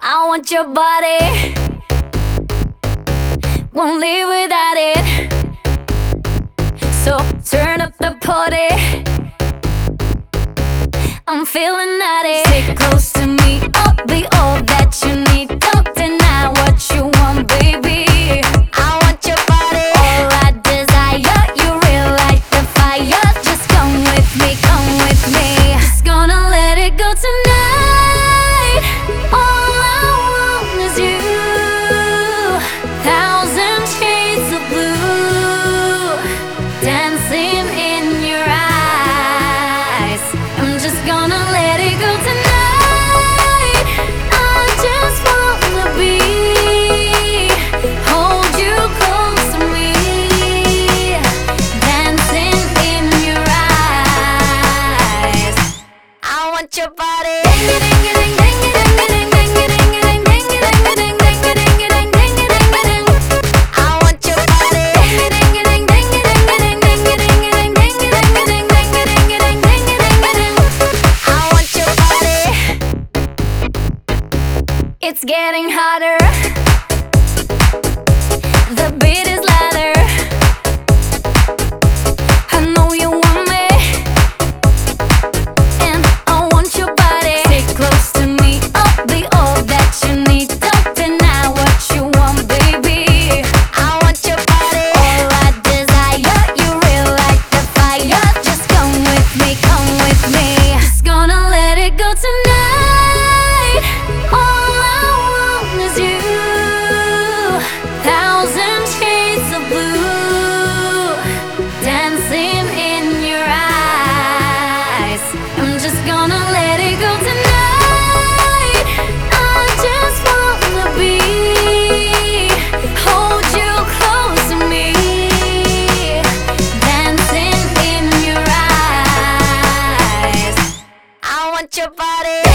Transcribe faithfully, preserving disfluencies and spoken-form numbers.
I want your body, won't live without it. So turn up the party, I'm feeling naughty. Stay close to me, I'll be all that you need. Don't deny what you want, baby. I want your body, all I desire. You real like the fire. Just come with me, come with me. Just gonna let it go tonight. All I want is you. Thousand shades of blue dancing in your eyes. I'm just gonna let it go tonight. I just wanna be, hold you close to me, dancing in your eyes. I want your body. It's getting hotter, the beat is louder. I know you want me, and I want your body. Stay close to me, I'll be all that you need. Don't deny what you want, baby. I want your body, all I desire. You real like the fire. Just come with me, come with me. Just gonna let it go tonight. All is you. Thousand shades of blue dancing in your eyes. I'm just gonna let it go tonight. I just wanna be, hold you close to me, dancing in your eyes. I want your body.